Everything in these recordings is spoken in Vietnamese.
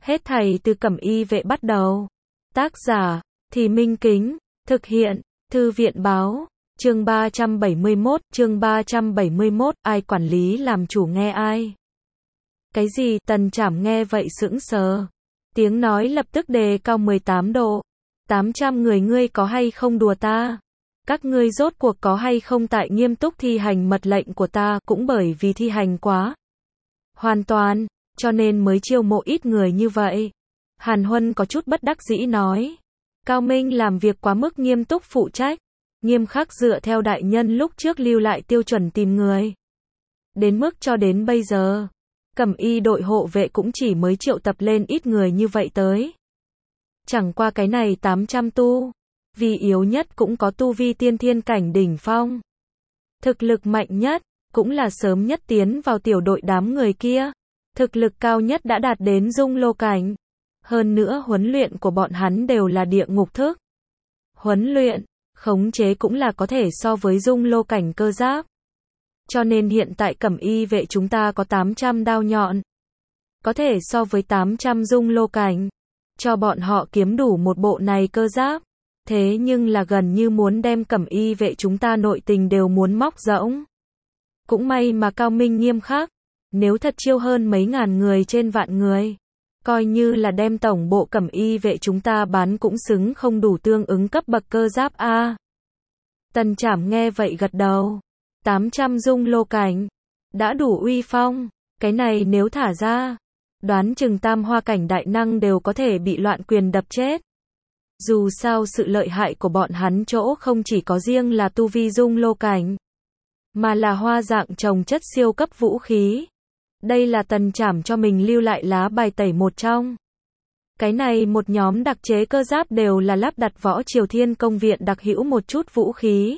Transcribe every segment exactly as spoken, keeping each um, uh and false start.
Hết thảy từ Cẩm Y vệ bắt đầu. Tác giả, Thì Minh Kính, thực hiện, Thư viện báo, chương ba trăm bảy mươi mốt, chương ba trăm bảy mươi mốt, ai quản lý làm chủ nghe ai. Cái gì? Tần Trảm nghe vậy sững sờ. Tiếng nói lập tức đề cao mười tám độ. tám trăm người ngươi có hay không đùa ta? Các ngươi rốt cuộc có hay không tại nghiêm túc thi hành mật lệnh của ta, cũng bởi vì thi hành quá hoàn toàn, cho nên mới chiêu mộ ít người như vậy. Hàn Huân có chút bất đắc dĩ nói. Cao Minh làm việc quá mức nghiêm túc phụ trách, nghiêm khắc dựa theo đại nhân lúc trước lưu lại tiêu chuẩn tìm người. Đến mức cho đến bây giờ, Cẩm Y đội hộ vệ cũng chỉ mới triệu tập lên ít người như vậy tới. Chẳng qua cái này tám trăm tu, vì yếu nhất cũng có tu vi tiên thiên cảnh đỉnh phong. Thực lực mạnh nhất, cũng là sớm nhất tiến vào tiểu đội đám người kia. Thực lực cao nhất đã đạt đến dung lô cảnh. Hơn nữa huấn luyện của bọn hắn đều là địa ngục thức. Huấn luyện, khống chế cũng là có thể so với dung lô cảnh cơ giáp. Cho nên hiện tại Cẩm Y vệ chúng ta có tám trăm đao nhọn. Có thể so với tám trăm dung lô cảnh. Cho bọn họ kiếm đủ một bộ này cơ giáp. Thế nhưng là gần như muốn đem Cẩm Y vệ chúng ta nội tình đều muốn móc rỗng. Cũng may mà Cao Minh nghiêm khắc. Nếu thật chiêu hơn mấy ngàn người trên vạn người, coi như là đem tổng bộ Cẩm Y vệ chúng ta bán cũng xứng không đủ tương ứng cấp bậc cơ giáp a. Tần Trảm nghe vậy gật đầu. tám trăm dung lô cảnh, đã đủ uy phong, cái này nếu thả ra, đoán chừng tam hoa cảnh đại năng đều có thể bị loạn quyền đập chết. Dù sao sự lợi hại của bọn hắn chỗ không chỉ có riêng là tu vi dung lô cảnh, mà là hoa dạng trồng chất siêu cấp vũ khí. Đây là Tần Trảm cho mình lưu lại lá bài tẩy một trong. Cái này một nhóm đặc chế cơ giáp đều là lắp đặt Võ Triều Thiên công viện đặc hữu một chút vũ khí.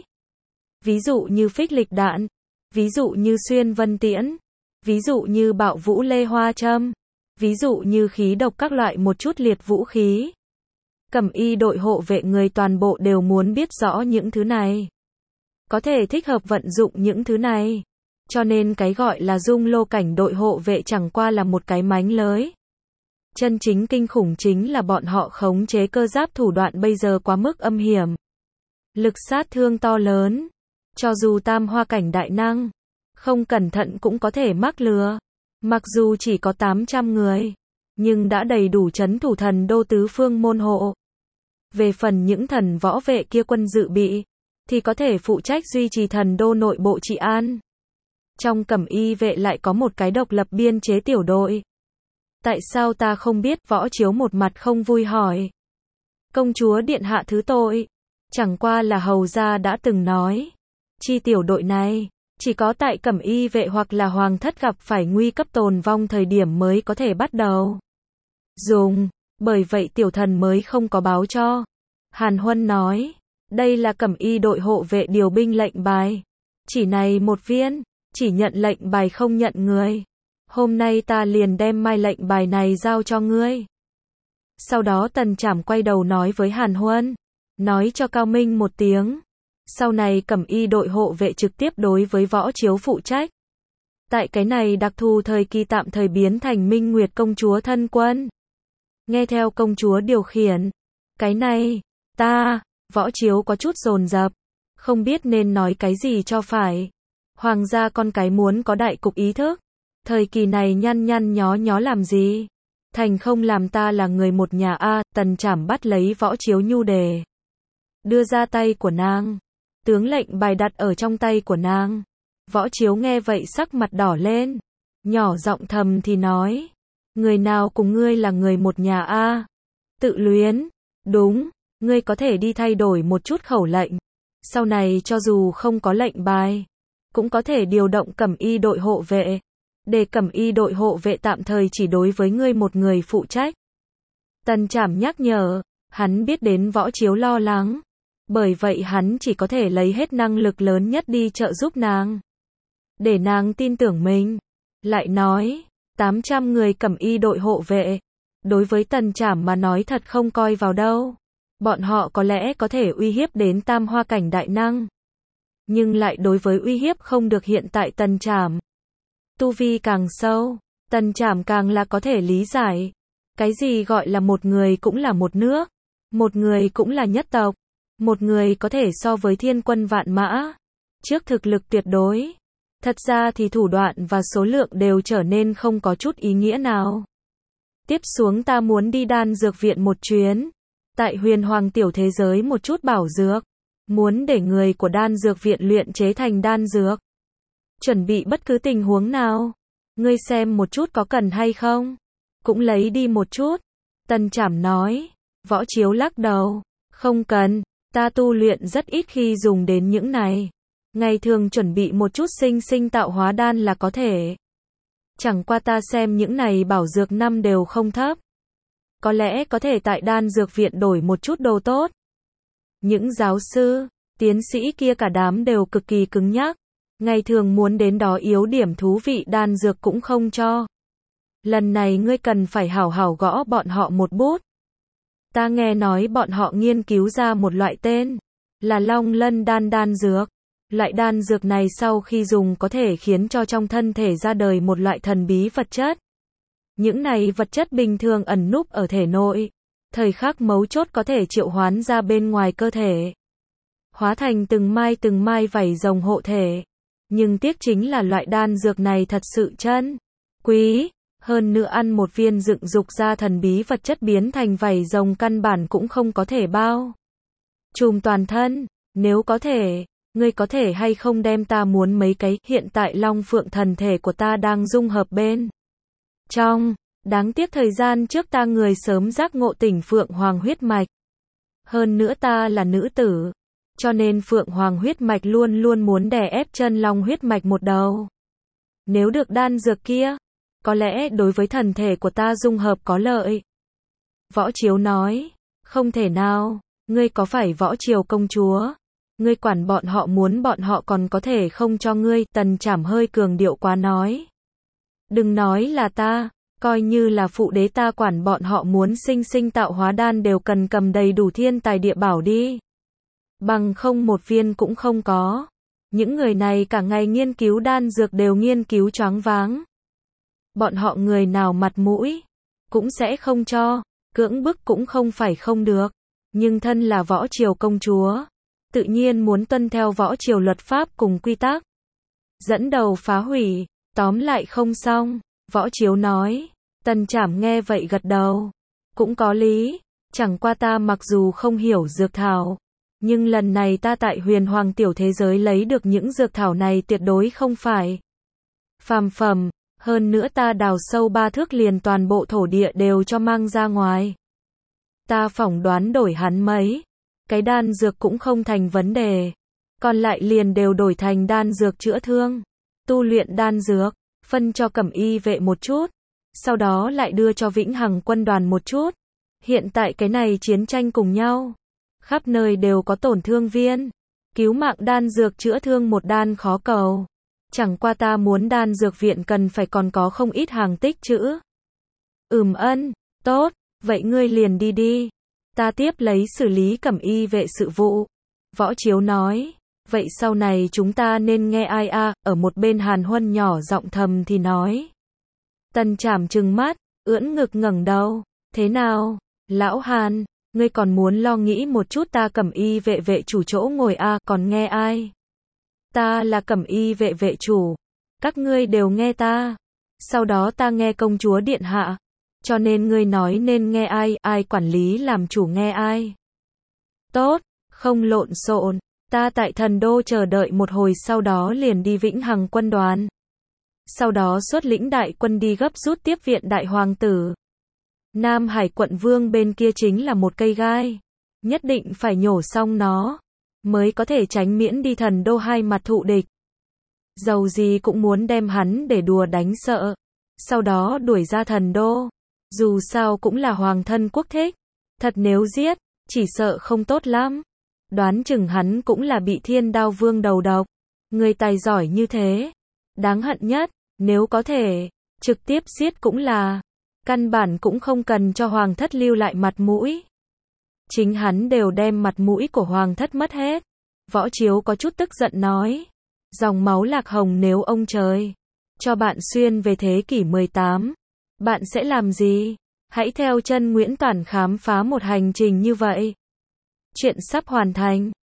Ví dụ như phích lịch đạn, ví dụ như xuyên vân tiễn, ví dụ như bạo vũ lê hoa châm, ví dụ như khí độc các loại một chút liệt vũ khí. Cẩm Y đội hộ vệ người toàn bộ đều muốn biết rõ những thứ này. Có thể thích hợp vận dụng những thứ này. Cho nên cái gọi là dung lô cảnh đội hộ vệ chẳng qua là một cái mánh lới. Chân chính kinh khủng chính là bọn họ khống chế cơ giáp thủ đoạn bây giờ quá mức âm hiểm. Lực sát thương to lớn. Cho dù tam hoa cảnh đại năng, không cẩn thận cũng có thể mắc lừa. Mặc dù chỉ có tám trăm người, nhưng đã đầy đủ trấn thủ thần đô tứ phương môn hộ. Về phần những thần võ vệ kia quân dự bị, thì có thể phụ trách duy trì thần đô nội bộ trị an. Trong Cẩm Y vệ lại có một cái độc lập biên chế tiểu đội. Tại sao ta không biết? Võ Chiếu một mặt không vui hỏi. Công chúa điện hạ thứ tội. Chẳng qua là hầu gia đã từng nói. Chi tiểu đội này, chỉ có tại Cẩm Y vệ hoặc là hoàng thất gặp phải nguy cấp tồn vong thời điểm mới có thể bắt đầu dùng. Bởi vậy tiểu thần mới không có báo cho. Hàn Huân nói. Đây là Cẩm Y đội hộ vệ điều binh lệnh bài. Chỉ này một viên. Chỉ nhận lệnh bài không nhận người. Hôm nay ta liền đem mai lệnh bài này giao cho ngươi. Sau đó Tần Trảm quay đầu nói với Hàn Huân. Nói cho Cao Minh một tiếng. Sau này Cẩm Y đội hộ vệ trực tiếp đối với Võ Chiếu phụ trách. Tại cái này đặc thù thời kỳ tạm thời biến thành Minh Nguyệt công chúa thân quân. Nghe theo công chúa điều khiển. Cái này, ta, Võ Chiếu có chút dồn dập. Không biết nên nói cái gì cho phải. Hoàng gia con cái muốn có đại cục ý thức. Thời kỳ này nhăn nhăn nhó nhó làm gì? Thành không làm ta là người một nhà a. Tần Trảm bắt lấy Võ Chiếu nhu đề. Đưa ra tay của nàng. Tướng lệnh bài đặt ở trong tay của nàng. Võ Chiếu nghe vậy sắc mặt đỏ lên. Nhỏ giọng thầm thì nói. Người nào cùng ngươi là người một nhà a? Tự luyến. Đúng. Ngươi có thể đi thay đổi một chút khẩu lệnh. Sau này cho dù không có lệnh bài, cũng có thể điều động Cẩm Y đội hộ vệ. Để Cẩm Y đội hộ vệ tạm thời chỉ đối với ngươi một người phụ trách. Tần Trảm nhắc nhở. Hắn biết đến Võ Chiếu lo lắng. Bởi vậy hắn chỉ có thể lấy hết năng lực lớn nhất đi trợ giúp nàng. Để nàng tin tưởng mình. Lại nói. tám trăm người Cẩm Y đội hộ vệ. Đối với Tần Trảm mà nói thật không coi vào đâu. Bọn họ có lẽ có thể uy hiếp đến tam hoa cảnh đại năng. Nhưng lại đối với uy hiếp không được hiện tại Tần Trảm. Tu vi càng sâu, Tần Trảm càng là có thể lý giải. Cái gì gọi là một người cũng là một nước, một người cũng là nhất tộc, một người có thể so với thiên quân vạn mã, trước thực lực tuyệt đối. Thật ra thì thủ đoạn và số lượng đều trở nên không có chút ý nghĩa nào. Tiếp xuống ta muốn đi đan dược viện một chuyến. Tại huyền hoàng tiểu thế giới một chút bảo dược. Muốn để người của đan dược viện luyện chế thành đan dược. Chuẩn bị bất cứ tình huống nào. Ngươi xem một chút có cần hay không? Cũng lấy đi một chút. Tần Trảm nói. Võ Chiếu lắc đầu. Không cần, ta tu luyện rất ít khi dùng đến những này. Ngày thường chuẩn bị một chút sinh sinh tạo hóa đan là có thể. Chẳng qua ta xem những này bảo dược năm đều không thấp. Có lẽ có thể tại đan dược viện đổi một chút đồ tốt. Những giáo sư, tiến sĩ kia cả đám đều cực kỳ cứng nhắc. Ngày thường muốn đến đó yếu điểm thú vị đan dược cũng không cho. Lần này ngươi cần phải hảo hảo gõ bọn họ một bút. Ta nghe nói bọn họ nghiên cứu ra một loại tên là Long Lân đan đan dược. Loại đan dược này sau khi dùng có thể khiến cho trong thân thể ra đời một loại thần bí vật chất. Những này vật chất bình thường ẩn núp ở thể nội. Thời khắc mấu chốt có thể triệu hoán ra bên ngoài cơ thể. Hóa thành từng mai từng mai vảy rồng hộ thể. Nhưng tiếc chính là loại đan dược này thật sự chân quý. Hơn nữa ăn một viên dựng dục ra thần bí vật chất biến thành vảy rồng căn bản cũng không có thể bao trùm toàn thân. Nếu có thể, ngươi có thể hay không đem ta muốn mấy cái, hiện tại Long Phượng thần thể của ta đang dung hợp bên trong. Đáng tiếc thời gian trước ta người sớm giác ngộ tỉnh Phượng Hoàng huyết mạch. Hơn nữa ta là nữ tử. Cho nên Phượng Hoàng huyết mạch luôn luôn muốn đè ép chân Long huyết mạch một đầu. Nếu được đan dược kia, có lẽ đối với thần thể của ta dung hợp có lợi. Võ Chiếu nói, không thể nào, ngươi có phải Võ Triều công chúa? Ngươi quản bọn họ muốn bọn họ còn có thể không cho ngươi, Tần Trảm hơi cường điệu quá nói. Đừng nói là ta, coi như là phụ đế ta quản bọn họ muốn sinh sinh tạo hóa đan đều cần cầm đầy đủ thiên tài địa bảo đi. Bằng không một viên cũng không có. Những người này cả ngày nghiên cứu đan dược đều nghiên cứu choáng váng. Bọn họ người nào mặt mũi cũng sẽ không cho, cưỡng bức cũng không phải không được. Nhưng thân là Võ Triều công chúa, tự nhiên muốn tuân theo Võ Triều luật pháp cùng quy tắc. Dẫn đầu phá hủy, tóm lại không xong. Võ Chiếu nói. Tần Trảm nghe vậy gật đầu. Cũng có lý, chẳng qua ta mặc dù không hiểu dược thảo, nhưng lần này ta tại huyền hoàng tiểu thế giới lấy được những dược thảo này tuyệt đối không phải phàm phẩm. Hơn nữa ta đào sâu ba thước liền toàn bộ thổ địa đều cho mang ra ngoài. Ta phỏng đoán đổi hắn mấy cái đan dược cũng không thành vấn đề. Còn lại liền đều đổi thành đan dược chữa thương. Tu luyện đan dược, phân cho Cẩm Y vệ một chút. Sau đó lại đưa cho Vĩnh Hằng quân đoàn một chút. Hiện tại cái này chiến tranh cùng nhau. Khắp nơi đều có tổn thương viên. Cứu mạng đan dược chữa thương một đan khó cầu. Chẳng qua ta muốn đan dược viện cần phải còn có không ít hàng tích trữ. Ừm ân, tốt, vậy ngươi liền đi đi. Ta tiếp lấy xử lý Cẩm Y vệ sự vụ. Võ Chiếu nói, vậy sau này chúng ta nên nghe ai a? Ở một bên Hàn Huân nhỏ giọng thầm thì nói. Tần Trảm trừng mắt, ưỡn ngực ngẩng đầu, thế nào, lão Hàn, ngươi còn muốn lo nghĩ một chút ta Cẩm Y vệ vệ chủ chỗ ngồi a, còn nghe ai? Ta là Cẩm Y vệ vệ chủ, các ngươi đều nghe ta, sau đó ta nghe công chúa điện hạ, cho nên ngươi nói nên nghe ai, ai quản lý làm chủ nghe ai. Tốt, không lộn xộn, ta tại thần đô chờ đợi một hồi sau đó liền đi Vĩnh Hằng quân đoàn. Sau đó xuất lĩnh đại quân đi gấp rút tiếp viện đại hoàng tử. Nam Hải quận vương bên kia chính là một cây gai. Nhất định phải nhổ xong nó, mới có thể tránh miễn đi thần đô hai mặt thụ địch. Dầu gì cũng muốn đem hắn để đùa đánh sợ. Sau đó đuổi ra thần đô. Dù sao cũng là hoàng thân quốc thích. Thật nếu giết, chỉ sợ không tốt lắm. Đoán chừng hắn cũng là bị Thiên Đao Vương đầu độc. Người tài giỏi như thế. Đáng hận nhất, nếu có thể, trực tiếp giết cũng là. Căn bản cũng không cần cho hoàng thất lưu lại mặt mũi. Chính hắn đều đem mặt mũi của hoàng thất mất hết. Võ Chiếu có chút tức giận nói. Dòng máu lạc hồng nếu ông trời cho bạn xuyên về thế kỷ mười tám, bạn sẽ làm gì? Hãy theo chân Nguyễn Toản khám phá một hành trình như vậy. Chuyện sắp hoàn thành.